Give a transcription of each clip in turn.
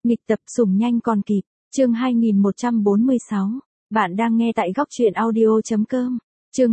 Nghịch tập sủng nhanh còn kịp, chương 2146. Bạn đang nghe tại góc truyện audio.com. Chương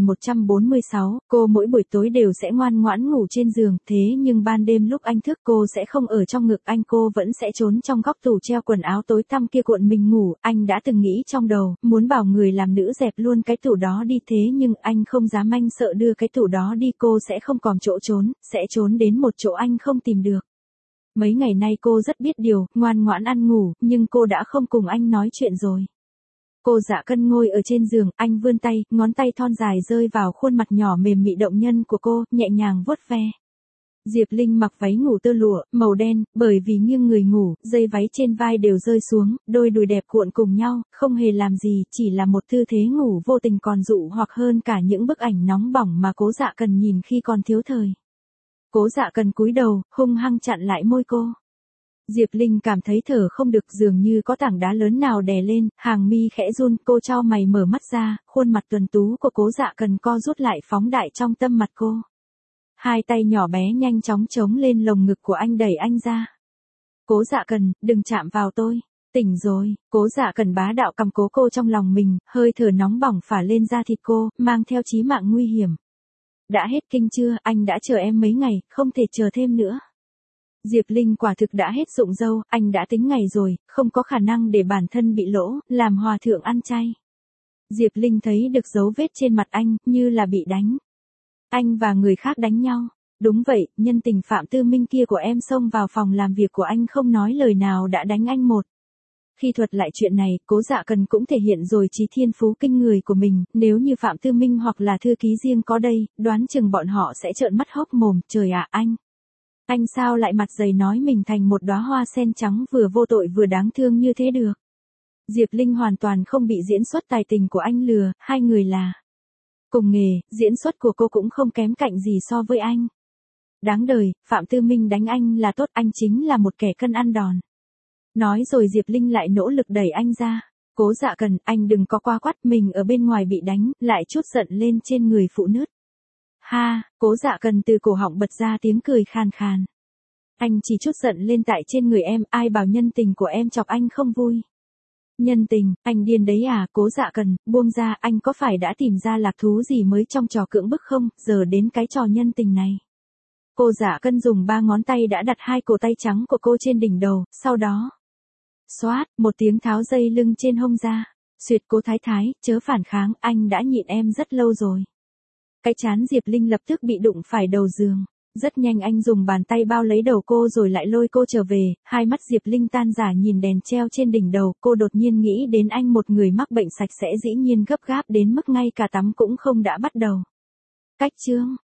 2146, cô mỗi buổi tối đều sẽ ngoan ngoãn ngủ trên giường, thế nhưng ban đêm lúc anh thức cô sẽ không ở trong ngực anh, cô vẫn sẽ trốn trong góc tủ treo quần áo tối tăm kia cuộn mình ngủ. Anh đã từng nghĩ trong đầu, muốn bảo người làm nữ dẹp luôn cái tủ đó đi, thế nhưng anh không dám, anh sợ đưa cái tủ đó đi cô sẽ không còn chỗ trốn, sẽ trốn đến một chỗ anh không tìm được. Mấy ngày nay cô rất biết điều, ngoan ngoãn ăn ngủ, nhưng cô đã không cùng anh nói chuyện rồi. Cô Dạ Cân ngồi ở trên giường, anh vươn tay, ngón tay thon dài rơi vào khuôn mặt nhỏ mềm mị động nhân của cô, nhẹ nhàng vuốt ve. Diệp Linh mặc váy ngủ tơ lụa, màu đen, bởi vì nghiêng người ngủ, dây váy trên vai đều rơi xuống, đôi đùi đẹp cuộn cùng nhau, không hề làm gì, chỉ là một tư thế ngủ vô tình còn dụ hoặc hơn cả những bức ảnh nóng bỏng mà Cố Dạ Cân nhìn khi còn thiếu thời. Cố Dạ Cân cúi đầu, hung hăng chặn lại môi cô. Diệp Linh cảm thấy thở không được, dường như có tảng đá lớn nào đè lên, hàng mi khẽ run, cô chau mày mở mắt ra, khuôn mặt tuấn tú của Cố Dạ Cân co rút lại phóng đại trong tâm mặt cô. Hai tay nhỏ bé nhanh chóng chống lên lồng ngực của anh, đẩy anh ra. Cố Dạ Cân, đừng chạm vào tôi. Tỉnh rồi, Cố Dạ Cân bá đạo cầm cố cô trong lòng mình, hơi thở nóng bỏng phả lên da thịt cô, mang theo chí mạng nguy hiểm. Đã hết kinh chưa, anh đã chờ em mấy ngày, không thể chờ thêm nữa. Diệp Linh quả thực đã hết dụng dâu, anh đã tính ngày rồi, không có khả năng để bản thân bị lỗ, làm hòa thượng ăn chay. Diệp Linh thấy được dấu vết trên mặt anh, như là bị đánh. Anh và người khác đánh nhau. Đúng vậy, nhân tình Phạm Tư Minh kia của em xông vào phòng làm việc của anh không nói lời nào đã đánh anh một. Khi thuật lại chuyện này, Cố Dạ Cân cũng thể hiện rồi trí thiên phú kinh người của mình, nếu như Phạm Tư Minh hoặc là thư ký riêng có đây, đoán chừng bọn họ sẽ trợn mắt hốc mồm, trời ạ anh sao lại mặt dày nói mình thành một đóa hoa sen trắng vừa vô tội vừa đáng thương như thế được. Diệp Linh hoàn toàn không bị diễn xuất tài tình của anh lừa, hai người là cùng nghề, diễn xuất của cô cũng không kém cạnh gì so với anh. Đáng đời, Phạm Tư Minh đánh anh là tốt, anh chính là một kẻ cân ăn đòn. Nói rồi Diệp Linh lại nỗ lực đẩy anh ra. Cố Dạ Cân, anh đừng có qua quắt, mình ở bên ngoài bị đánh, lại chút giận lên trên người phụ nữ. Ha, Cố Dạ Cân từ cổ họng bật ra tiếng cười khàn khàn. Anh chỉ chút giận lên tại trên người em, ai bảo nhân tình của em chọc anh không vui. Nhân tình, anh điên đấy à? Cố Dạ Cân, buông ra, anh có phải đã tìm ra lạc thú gì mới trong trò cưỡng bức không, giờ đến cái trò nhân tình này. Cô Dạ Cân dùng ba ngón tay đã đặt hai cổ tay trắng của cô trên đỉnh đầu, sau đó xoát, một tiếng tháo dây lưng trên hông ra. Xuyệt, Cố Thái Thái, chớ phản kháng, anh đã nhịn em rất lâu rồi. Cái trán Diệp Linh lập tức bị đụng phải đầu giường. Rất nhanh anh dùng bàn tay bao lấy đầu cô rồi lại lôi cô trở về, hai mắt Diệp Linh tan rã nhìn đèn treo trên đỉnh đầu, cô đột nhiên nghĩ đến anh, một người mắc bệnh sạch sẽ dĩ nhiên gấp gáp đến mức ngay cả tắm cũng không đã bắt đầu. Cách chương